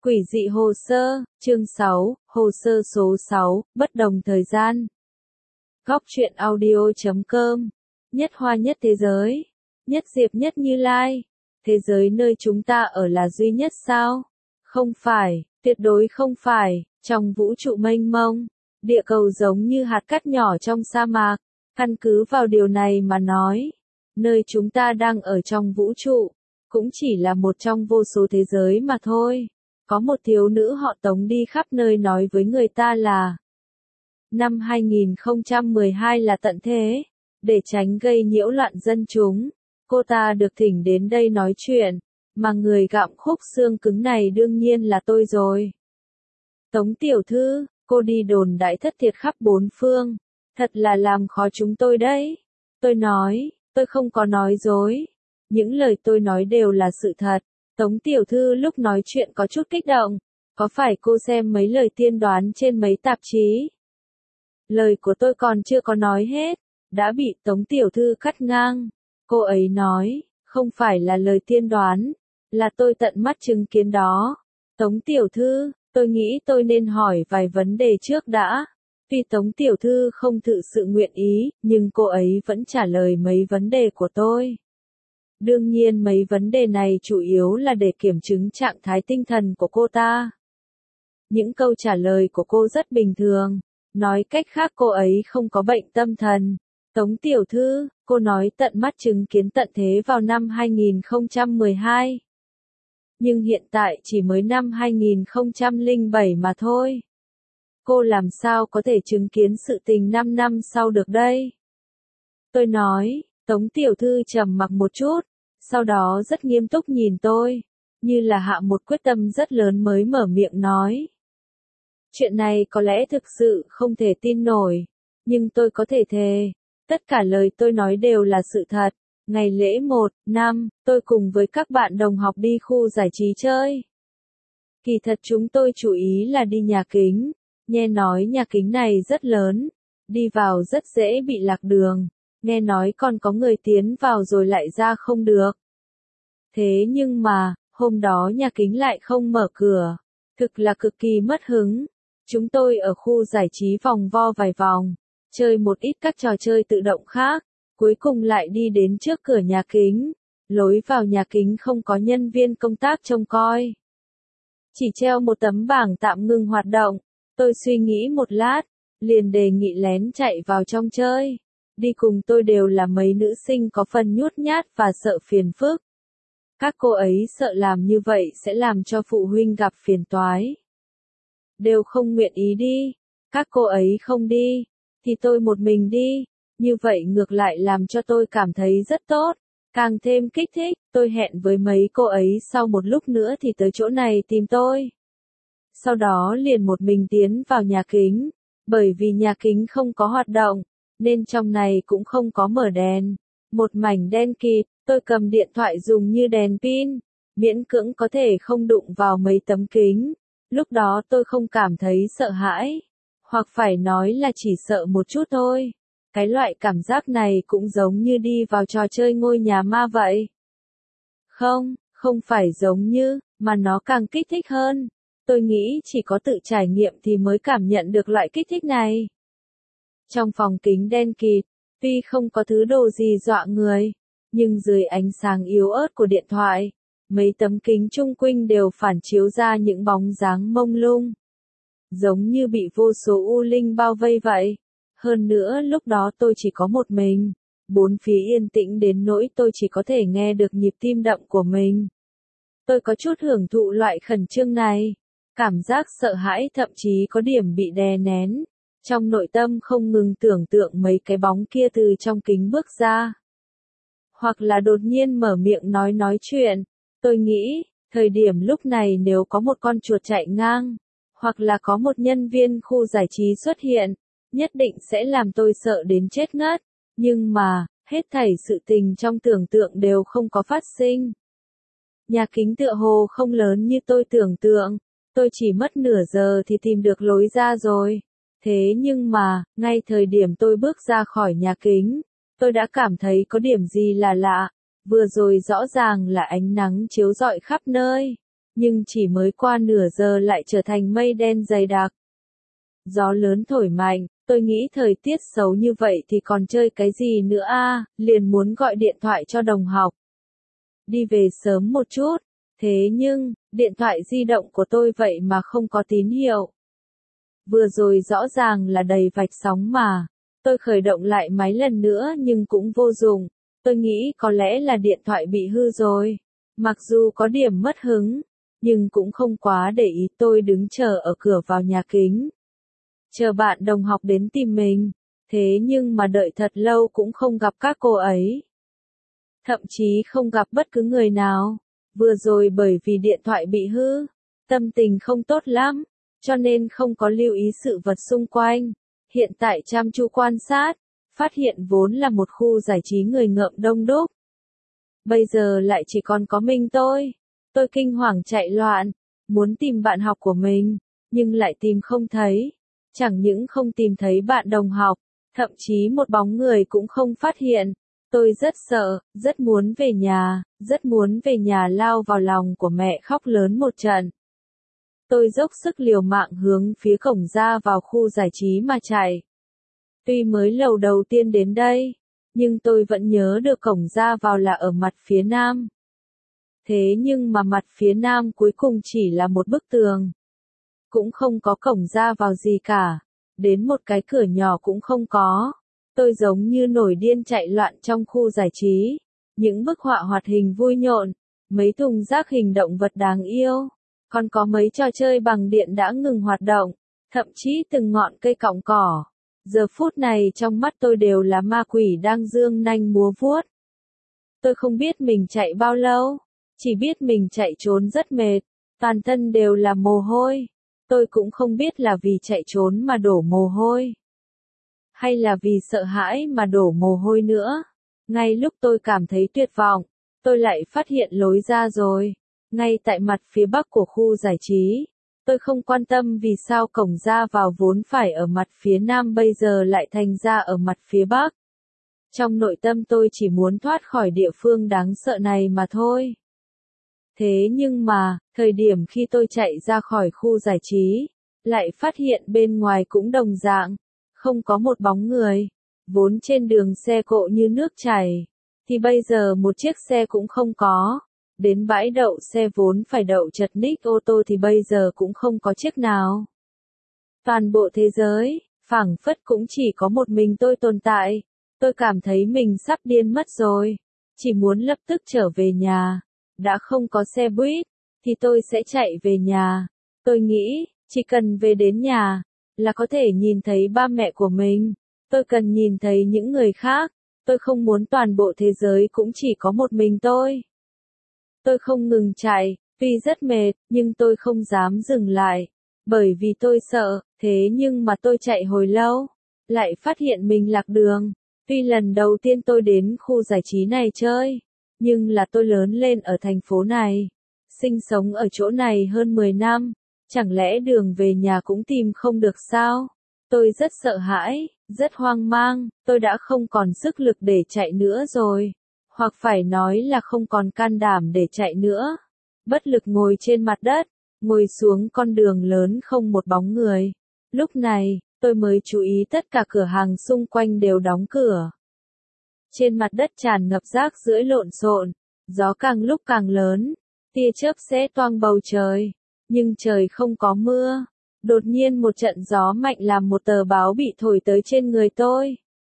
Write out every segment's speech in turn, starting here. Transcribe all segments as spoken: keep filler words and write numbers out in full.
Quỷ dị hồ sơ, chương sáu, hồ sơ số sáu, bất đồng thời gian. Góc truyện audio chấm com. Nhất hoa nhất thế giới. Nhất diệp nhất Như Lai. Thế giới nơi chúng ta ở là duy nhất sao? Không phải, tuyệt đối không phải. Trong vũ trụ mênh mông, địa cầu giống như hạt cát nhỏ trong sa mạc. Căn cứ vào điều này mà nói, nơi chúng ta đang ở trong vũ trụ, cũng chỉ là một trong vô số thế giới mà thôi. Có một thiếu nữ họ Tống đi khắp nơi nói với người ta là năm hai nghìn không trăm mười hai là tận thế. Để tránh gây nhiễu loạn dân chúng, cô ta được thỉnh đến đây nói chuyện, mà người gặm khúc xương cứng này đương nhiên là tôi rồi. Tống tiểu thư, cô đi đồn đại thất thiệt khắp bốn phương, thật là làm khó chúng tôi đấy. Tôi nói, tôi không có nói dối, những lời tôi nói đều là sự thật. Tống tiểu thư lúc nói chuyện có chút kích động, có phải cô xem mấy lời tiên đoán trên mấy tạp chí? Lời của tôi còn chưa có nói hết, đã bị Tống tiểu thư cắt ngang. Cô ấy nói, không phải là lời tiên đoán, là tôi tận mắt chứng kiến đó. Tống tiểu thư, tôi nghĩ tôi nên hỏi vài vấn đề trước đã. Tuy Tống tiểu thư không thực sự nguyện ý, nhưng cô ấy vẫn trả lời mấy vấn đề của tôi. Đương nhiên mấy vấn đề này chủ yếu là để kiểm chứng trạng thái tinh thần của cô ta. Những câu trả lời của cô rất bình thường, nói cách khác cô ấy không có bệnh tâm thần. Tống tiểu thư, cô nói tận mắt chứng kiến tận thế vào năm hai nghìn không trăm mười hai. Nhưng hiện tại chỉ mới năm hai nghìn không trăm lẻ bảy mà thôi. Cô làm sao có thể chứng kiến sự tình năm năm sau được đây? Tôi nói, Tống tiểu thư trầm mặc một chút, sau đó rất nghiêm túc nhìn tôi, như là hạ một quyết tâm rất lớn mới mở miệng nói. Chuyện này có lẽ thực sự không thể tin nổi, nhưng tôi có thể thề, tất cả lời tôi nói đều là sự thật. Ngày lễ một, năm, tôi cùng với các bạn đồng học đi khu giải trí chơi. Kỳ thật chúng tôi chủ ý là đi nhà kính, nghe nói nhà kính này rất lớn, đi vào rất dễ bị lạc đường. Nghe nói còn có người tiến vào rồi lại ra không được. Thế nhưng mà, hôm đó nhà kính lại không mở cửa. Thực là cực kỳ mất hứng. Chúng tôi ở khu giải trí vòng vo vài vòng, chơi một ít các trò chơi tự động khác, cuối cùng lại đi đến trước cửa nhà kính. Lối vào nhà kính không có nhân viên công tác trông coi. Chỉ treo một tấm bảng tạm ngừng hoạt động. Tôi suy nghĩ một lát, liền đề nghị lén chạy vào trong chơi. Đi cùng tôi đều là mấy nữ sinh có phần nhút nhát và sợ phiền phức. Các cô ấy sợ làm như vậy sẽ làm cho phụ huynh gặp phiền toái. Đều không nguyện ý đi. Các cô ấy không đi, thì tôi một mình đi. Như vậy ngược lại làm cho tôi cảm thấy rất tốt. Càng thêm kích thích, tôi hẹn với mấy cô ấy sau một lúc nữa thì tới chỗ này tìm tôi. Sau đó liền một mình tiến vào nhà kính. Bởi vì nhà kính không có hoạt động, nên trong này cũng không có mở đèn. Một mảnh đen kịt, tôi cầm điện thoại dùng như đèn pin, miễn cưỡng có thể không đụng vào mấy tấm kính. Lúc đó tôi không cảm thấy sợ hãi, hoặc phải nói là chỉ sợ một chút thôi. Cái loại cảm giác này cũng giống như đi vào trò chơi ngôi nhà ma vậy. Không, không phải giống như, mà nó càng kích thích hơn. Tôi nghĩ chỉ có tự trải nghiệm thì mới cảm nhận được loại kích thích này. Trong phòng kính đen kịt, tuy không có thứ đồ gì dọa người, nhưng dưới ánh sáng yếu ớt của điện thoại, mấy tấm kính chung quanh đều phản chiếu ra những bóng dáng mông lung. Giống như bị vô số u linh bao vây vậy. Hơn nữa lúc đó tôi chỉ có một mình, bốn phía yên tĩnh đến nỗi tôi chỉ có thể nghe được nhịp tim đập của mình. Tôi có chút hưởng thụ loại khẩn trương này, cảm giác sợ hãi thậm chí có điểm bị đè nén. Trong nội tâm không ngừng tưởng tượng mấy cái bóng kia từ trong kính bước ra. Hoặc là đột nhiên mở miệng nói nói chuyện. Tôi nghĩ, thời điểm lúc này nếu có một con chuột chạy ngang, hoặc là có một nhân viên khu giải trí xuất hiện, nhất định sẽ làm tôi sợ đến chết ngất. Nhưng mà, hết thảy sự tình trong tưởng tượng đều không có phát sinh. Nhà kính tựa hồ không lớn như tôi tưởng tượng. Tôi chỉ mất nửa giờ thì tìm được lối ra rồi. Thế nhưng mà, ngay thời điểm tôi bước ra khỏi nhà kính, tôi đã cảm thấy có điểm gì là lạ. Vừa rồi rõ ràng là ánh nắng chiếu rọi khắp nơi. nhưng chỉ mới qua nửa giờ lại trở thành mây đen dày đặc. Gió lớn thổi mạnh, tôi nghĩ thời tiết xấu như vậy thì còn chơi cái gì nữa a, liền muốn gọi điện thoại cho đồng học. Đi về sớm một chút, thế nhưng, điện thoại di động của tôi vậy mà không có tín hiệu. Vừa rồi rõ ràng là đầy vạch sóng mà. Tôi khởi động lại máy lần nữa nhưng cũng vô dụng. Tôi nghĩ có lẽ là điện thoại bị hư rồi. Mặc dù có điểm mất hứng, nhưng cũng không quá để ý. Tôi đứng chờ ở cửa vào nhà kính. Chờ bạn đồng học đến tìm mình. Thế nhưng mà đợi thật lâu cũng không gặp các cô ấy. Thậm chí không gặp bất cứ người nào. Vừa rồi bởi vì điện thoại bị hư, tâm tình không tốt lắm, cho nên không có lưu ý sự vật xung quanh. Hiện tại chăm chú quan sát, phát hiện vốn là một khu giải trí người ngợm đông đúc. Bây giờ lại chỉ còn có mình tôi. Tôi kinh hoàng chạy loạn, muốn tìm bạn học của mình, nhưng lại tìm không thấy. Chẳng những không tìm thấy bạn đồng học, thậm chí một bóng người cũng không phát hiện. Tôi rất sợ, rất muốn về nhà, rất muốn về nhà lao vào lòng của mẹ khóc lớn một trận. Tôi dốc sức liều mạng hướng phía cổng ra vào khu giải trí mà chạy. Tuy mới lầu đầu tiên đến đây, nhưng tôi vẫn nhớ được cổng ra vào là ở mặt phía nam. Thế nhưng mà mặt phía nam cuối cùng chỉ là một bức tường. Cũng không có cổng ra vào gì cả, đến một cái cửa nhỏ cũng không có. Tôi giống như nổi điên chạy loạn trong khu giải trí, những bức họa hoạt hình vui nhộn, mấy thùng rác hình động vật đáng yêu, còn có mấy trò chơi bằng điện đã ngừng hoạt động, thậm chí từng ngọn cây cọng cỏ. Giờ phút này trong mắt tôi đều là ma quỷ đang dương nanh múa vuốt. Tôi không biết mình chạy bao lâu, chỉ biết mình chạy trốn rất mệt, toàn thân đều là mồ hôi. Tôi cũng không biết là vì chạy trốn mà đổ mồ hôi, hay là vì sợ hãi mà đổ mồ hôi nữa. Ngay lúc tôi cảm thấy tuyệt vọng, tôi lại phát hiện lối ra rồi. Ngay tại mặt phía bắc của khu giải trí. Tôi không quan tâm vì sao cổng ra vào vốn phải ở mặt phía nam bây giờ lại thành ra ở mặt phía bắc. Trong nội tâm tôi chỉ muốn thoát khỏi địa phương đáng sợ này mà thôi. Thế nhưng mà, thời điểm khi tôi chạy ra khỏi khu giải trí, lại phát hiện bên ngoài cũng đồng dạng. Không có một bóng người, vốn trên đường xe cộ như nước chảy, thì bây giờ một chiếc xe cũng không có. Đến bãi đậu xe vốn phải đậu chật ních ô tô thì bây giờ cũng không có chiếc nào. Toàn bộ thế giới, phảng phất cũng chỉ có một mình tôi tồn tại. Tôi cảm thấy mình sắp điên mất rồi, chỉ muốn lập tức trở về nhà. Đã không có xe buýt, thì tôi sẽ chạy về nhà. Tôi nghĩ, chỉ cần về đến nhà, là có thể nhìn thấy ba mẹ của mình. Tôi cần nhìn thấy những người khác. Tôi không muốn toàn bộ thế giới cũng chỉ có một mình tôi. Tôi không ngừng chạy, tuy rất mệt, nhưng tôi không dám dừng lại. Bởi vì tôi sợ, thế nhưng mà tôi chạy hồi lâu, lại phát hiện mình lạc đường. Tuy lần đầu tiên tôi đến khu giải trí này chơi, nhưng là tôi lớn lên ở thành phố này. Sinh sống ở chỗ này hơn mười năm. Chẳng lẽ đường về nhà cũng tìm không được sao? Tôi rất sợ hãi, rất hoang mang, tôi đã không còn sức lực để chạy nữa rồi. Hoặc phải nói là không còn can đảm để chạy nữa. Bất lực ngồi trên mặt đất, ngồi xuống con đường lớn không một bóng người. Lúc này, tôi mới chú ý tất cả cửa hàng xung quanh đều đóng cửa. Trên mặt đất tràn ngập rác rưởi lộn xộn, gió càng lúc càng lớn, tia chớp xé toang bầu trời. Nhưng trời không có mưa. Đột nhiên một trận gió mạnh làm một tờ báo bị thổi tới trên người tôi.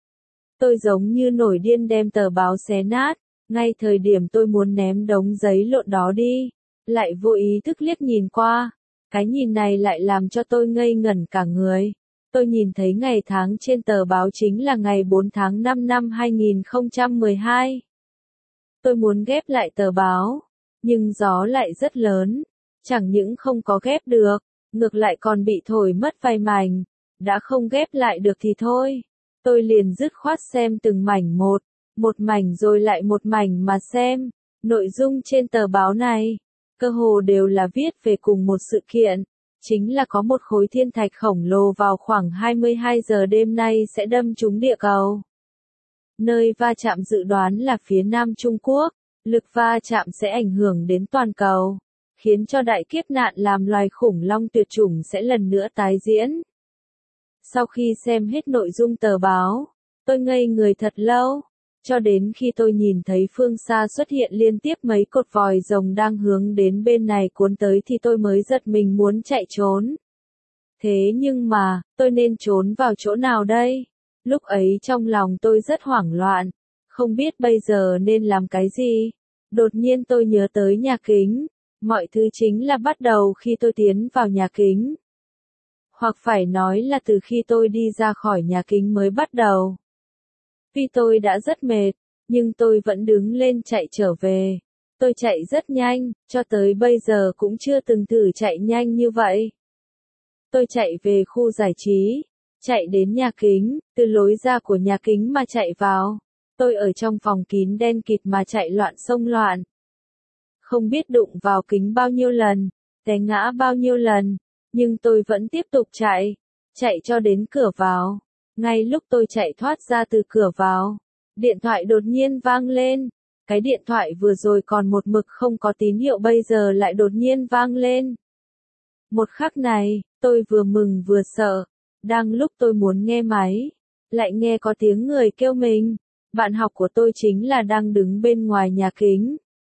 Tôi giống như nổi điên đem tờ báo xé nát. Ngay thời điểm tôi muốn ném đống giấy lộn đó đi, lại vô ý thức liếc nhìn qua. Cái nhìn này lại làm cho tôi ngây ngẩn cả người. Tôi nhìn thấy ngày tháng trên tờ báo chính là ngày bốn tháng năm năm hai nghìn không trăm mười hai. Tôi muốn ghép lại tờ báo, nhưng gió lại rất lớn. Chẳng những không có ghép được, ngược lại còn bị thổi mất vài mảnh. Đã không ghép lại được thì thôi. Tôi liền dứt khoát xem từng mảnh một, một mảnh rồi lại một mảnh mà xem. Nội dung trên tờ báo này, cơ hồ đều là viết về cùng một sự kiện. Chính là có một khối thiên thạch khổng lồ vào khoảng hai mươi hai giờ đêm nay sẽ đâm trúng địa cầu. Nơi va chạm dự đoán là phía nam Trung Quốc, lực va chạm sẽ ảnh hưởng đến toàn cầu. khiến cho đại kiếp nạn làm loài khủng long tuyệt chủng sẽ lần nữa tái diễn. Sau khi xem hết nội dung tờ báo, tôi ngây người thật lâu, cho đến khi tôi nhìn thấy phương xa xuất hiện liên tiếp mấy cột vòi rồng đang hướng đến bên này cuốn tới thì tôi mới giật mình muốn chạy trốn. Thế nhưng mà, tôi nên trốn vào chỗ nào đây? Lúc ấy trong lòng tôi rất hoảng loạn, không biết bây giờ nên làm cái gì. Đột nhiên tôi nhớ tới nhà kính, mọi thứ chính là bắt đầu khi tôi tiến vào nhà kính. Hoặc phải nói là từ khi tôi đi ra khỏi nhà kính mới bắt đầu. Tuy tôi đã rất mệt, nhưng tôi vẫn đứng lên chạy trở về. Tôi chạy rất nhanh, cho tới bây giờ cũng chưa từng thử chạy nhanh như vậy. Tôi chạy về khu giải trí, chạy đến nhà kính, từ lối ra của nhà kính mà chạy vào. Tôi ở trong phòng kín đen kịt mà chạy loạn xông loạn. Không biết đụng vào kính bao nhiêu lần, té ngã bao nhiêu lần, nhưng tôi vẫn tiếp tục chạy, chạy cho đến cửa vào. Ngay lúc tôi chạy thoát ra từ cửa vào, điện thoại đột nhiên vang lên. Cái điện thoại vừa rồi còn một mực không có tín hiệu bây giờ lại đột nhiên vang lên. Một khắc này, tôi vừa mừng vừa sợ. Đang lúc tôi muốn nghe máy, lại nghe có tiếng người kêu mình. Bạn học của tôi chính là đang đứng bên ngoài nhà kính.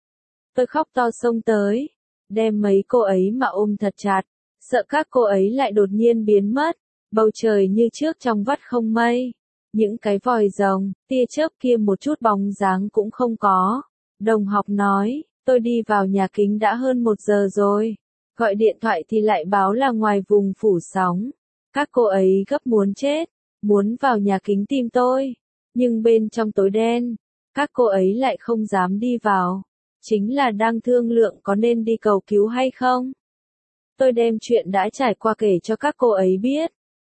Tôi khóc to xông tới, đem mấy cô ấy mà ôm thật chặt, sợ các cô ấy lại đột nhiên biến mất. Bầu trời như trước trong vắt không mây. Những cái vòi rồng, tia chớp kia một chút bóng dáng cũng không có. Đồng học nói, tôi đi vào nhà kính đã hơn một giờ rồi. Gọi điện thoại thì lại báo là ngoài vùng phủ sóng. Các cô ấy gấp muốn chết, muốn vào nhà kính tìm tôi. Nhưng bên trong tối đen, các cô ấy lại không dám đi vào. Chính là đang thương lượng có nên đi cầu cứu hay không. Tôi đem chuyện đã trải qua kể cho các cô ấy biết.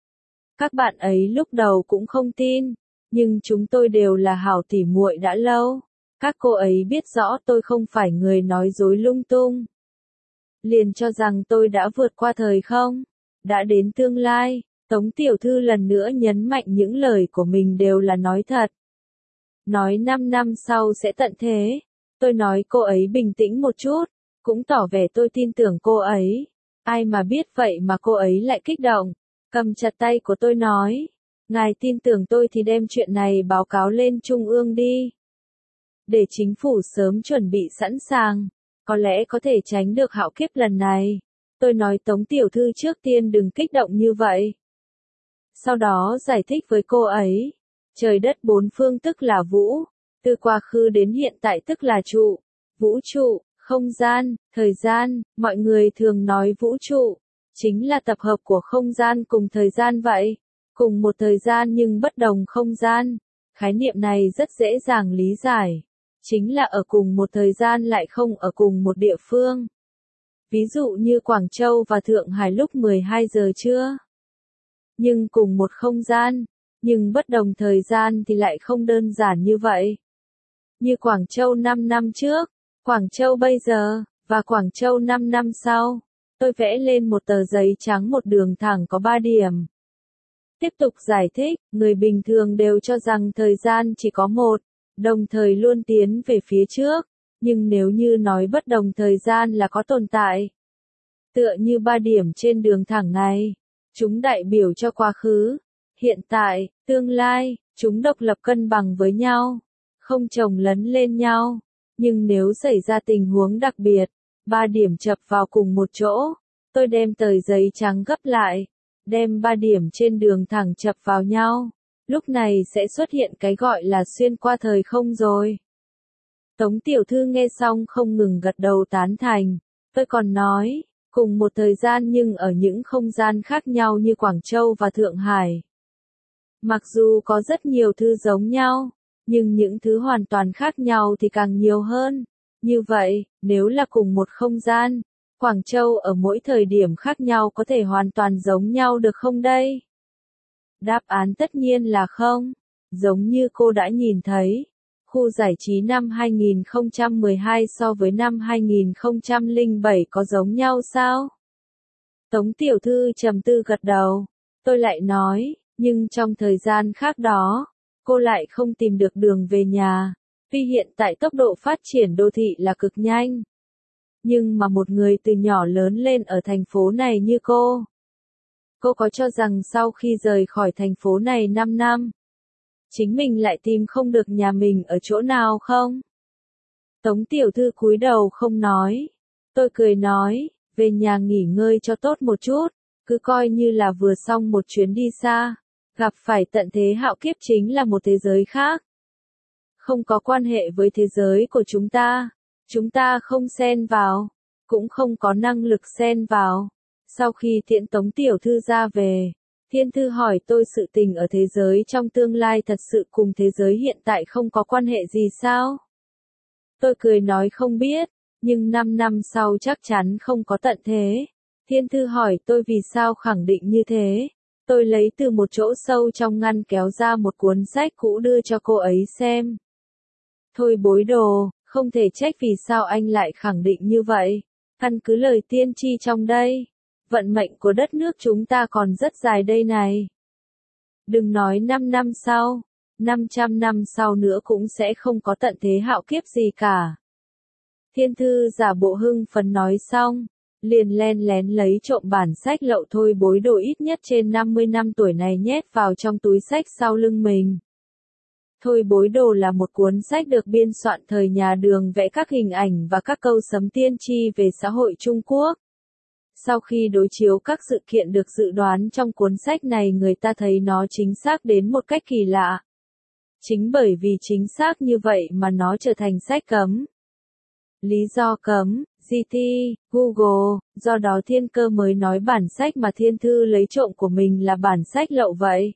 Các bạn ấy lúc đầu cũng không tin, nhưng chúng tôi đều là hảo tỉ muội đã lâu. Các cô ấy biết rõ tôi không phải người nói dối lung tung. Liền cho rằng tôi đã vượt qua thời không, đã đến tương lai. Tống tiểu thư lần nữa nhấn mạnh những lời của mình đều là nói thật. Nói năm năm sau sẽ tận thế. Tôi nói cô ấy bình tĩnh một chút, cũng tỏ vẻ tôi tin tưởng cô ấy. Ai mà biết vậy mà cô ấy lại kích động. Cầm chặt tay của tôi nói, ngài tin tưởng tôi thì đem chuyện này báo cáo lên Trung ương đi. Để chính phủ sớm chuẩn bị sẵn sàng, có lẽ có thể tránh được hạo kiếp lần này. Tôi nói Tống tiểu thư trước tiên đừng kích động như vậy. Sau đó giải thích với cô ấy, trời đất bốn phương tức là vũ, từ quá khứ đến hiện tại tức là trụ, vũ trụ, không gian, thời gian, mọi người thường nói vũ trụ. Chính là tập hợp của không gian cùng thời gian vậy. Cùng một thời gian nhưng bất đồng không gian. Khái niệm này rất dễ dàng lý giải. Chính là ở cùng một thời gian lại không ở cùng một địa phương. Ví dụ như Quảng Châu và Thượng Hải lúc mười hai giờ trưa. Nhưng cùng một không gian, nhưng bất đồng thời gian thì lại không đơn giản như vậy. Như Quảng Châu năm năm trước, Quảng Châu bây giờ, và Quảng Châu năm năm sau. Tôi vẽ lên một tờ giấy trắng một đường thẳng có ba điểm. Tiếp tục giải thích, người bình thường đều cho rằng thời gian chỉ có một, đồng thời luôn tiến về phía trước, nhưng nếu như nói bất đồng thời gian là có tồn tại. Tựa như ba điểm trên đường thẳng này, chúng đại biểu cho quá khứ, hiện tại, tương lai, chúng độc lập cân bằng với nhau, không chồng lấn lên nhau, nhưng nếu xảy ra tình huống đặc biệt, ba điểm chập vào cùng một chỗ, tôi đem tờ giấy trắng gấp lại, đem ba điểm trên đường thẳng chập vào nhau, lúc này sẽ xuất hiện cái gọi là xuyên qua thời không rồi. Tống tiểu thư nghe xong không ngừng gật đầu tán thành, tôi còn nói, cùng một thời gian nhưng ở những không gian khác nhau như Quảng Châu và Thượng Hải. Mặc dù có rất nhiều thứ giống nhau, nhưng những thứ hoàn toàn khác nhau thì càng nhiều hơn. Như vậy, nếu là cùng một không gian, Quảng Châu ở mỗi thời điểm khác nhau có thể hoàn toàn giống nhau được không đây? Đáp án tất nhiên là không. Giống như cô đã nhìn thấy, khu giải trí năm hai nghìn không trăm mười hai so với năm hai nghìn không trăm lẻ bảy có giống nhau sao? Tống tiểu thư trầm tư gật đầu. Tôi lại nói, nhưng trong thời gian khác đó, cô lại không tìm được đường về nhà. Tuy hiện tại tốc độ phát triển đô thị là cực nhanh, Nhưng mà một người từ nhỏ lớn lên ở thành phố này như cô. Cô có cho rằng sau khi rời khỏi thành phố này năm năm, chính mình lại tìm không được nhà mình ở chỗ nào không? Tống tiểu thư cúi đầu không nói. Tôi cười nói, về nhà nghỉ ngơi cho tốt một chút, cứ coi như là vừa xong một chuyến đi xa, gặp phải tận thế hạo kiếp chính là một thế giới khác. Không có quan hệ với thế giới của chúng ta, chúng ta không xen vào, cũng không có năng lực xen vào. Sau khi tiễn Tống tiểu thư ra về, Thiên Thư hỏi tôi sự tình ở thế giới trong tương lai thật sự cùng thế giới hiện tại không có quan hệ gì sao? Tôi cười nói không biết, nhưng năm năm sau chắc chắn không có tận thế. Thiên Thư hỏi tôi vì sao khẳng định như thế. Tôi lấy từ một chỗ sâu trong ngăn kéo ra một cuốn sách cũ đưa cho cô ấy xem. Thôi bối đồ, không thể trách vì sao anh lại khẳng định như vậy. Căn cứ lời tiên tri trong đây, vận mệnh của đất nước chúng ta còn rất dài đây này. Đừng nói năm năm sau, năm trăm năm sau nữa cũng sẽ không có tận thế hạo kiếp gì cả. Thiên Thư giả bộ hưng phấn nói xong, liền len lén lấy trộm bản sách lậu thôi bối đồ ít nhất trên năm mươi năm tuổi này nhét vào trong túi sách sau lưng mình. Thôi bối đồ là một cuốn sách được biên soạn thời nhà Đường vẽ các hình ảnh và các câu sấm tiên tri về xã hội Trung Quốc. Sau khi đối chiếu các sự kiện được dự đoán trong cuốn sách này, người ta thấy nó chính xác đến một cách kỳ lạ. Chính bởi vì chính xác như vậy mà nó trở thành sách cấm. Lý do cấm, giê tê, Google, do đó Thiên Cơ mới nói bản sách mà Thiên Thư lấy trộm của mình là bản sách lậu vậy.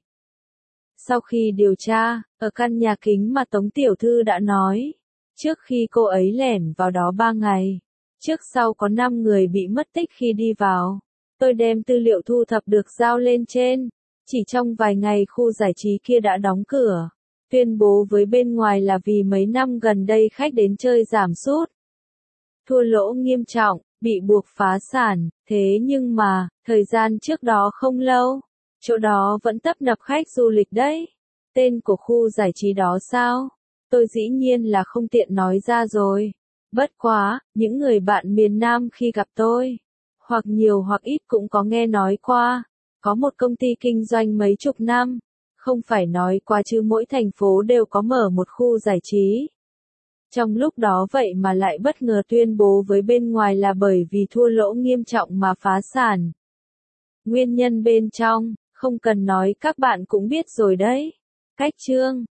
Sau khi điều tra, ở căn nhà kính mà Tống tiểu thư đã nói, trước khi cô ấy lẻn vào đó ba ngày, trước sau có năm người bị mất tích khi đi vào. Tôi đem tư liệu thu thập được giao lên trên, chỉ trong vài ngày khu giải trí kia đã đóng cửa, tuyên bố với bên ngoài là vì mấy năm gần đây khách đến chơi giảm sút, thua lỗ nghiêm trọng, bị buộc phá sản. Thế nhưng mà, thời gian trước đó không lâu, chỗ đó vẫn tấp nập khách du lịch đấy. Tên của khu giải trí đó sao? Tôi dĩ nhiên là không tiện nói ra rồi. Bất quá, những người bạn miền Nam khi gặp tôi, hoặc nhiều hoặc ít cũng có nghe nói qua, có một công ty kinh doanh mấy chục năm, không phải nói qua chứ mỗi thành phố đều có mở một khu giải trí. Trong lúc đó vậy mà lại bất ngờ tuyên bố với bên ngoài là bởi vì thua lỗ nghiêm trọng mà phá sản. Nguyên nhân bên trong, không cần nói các bạn cũng biết rồi đấy. Cách chương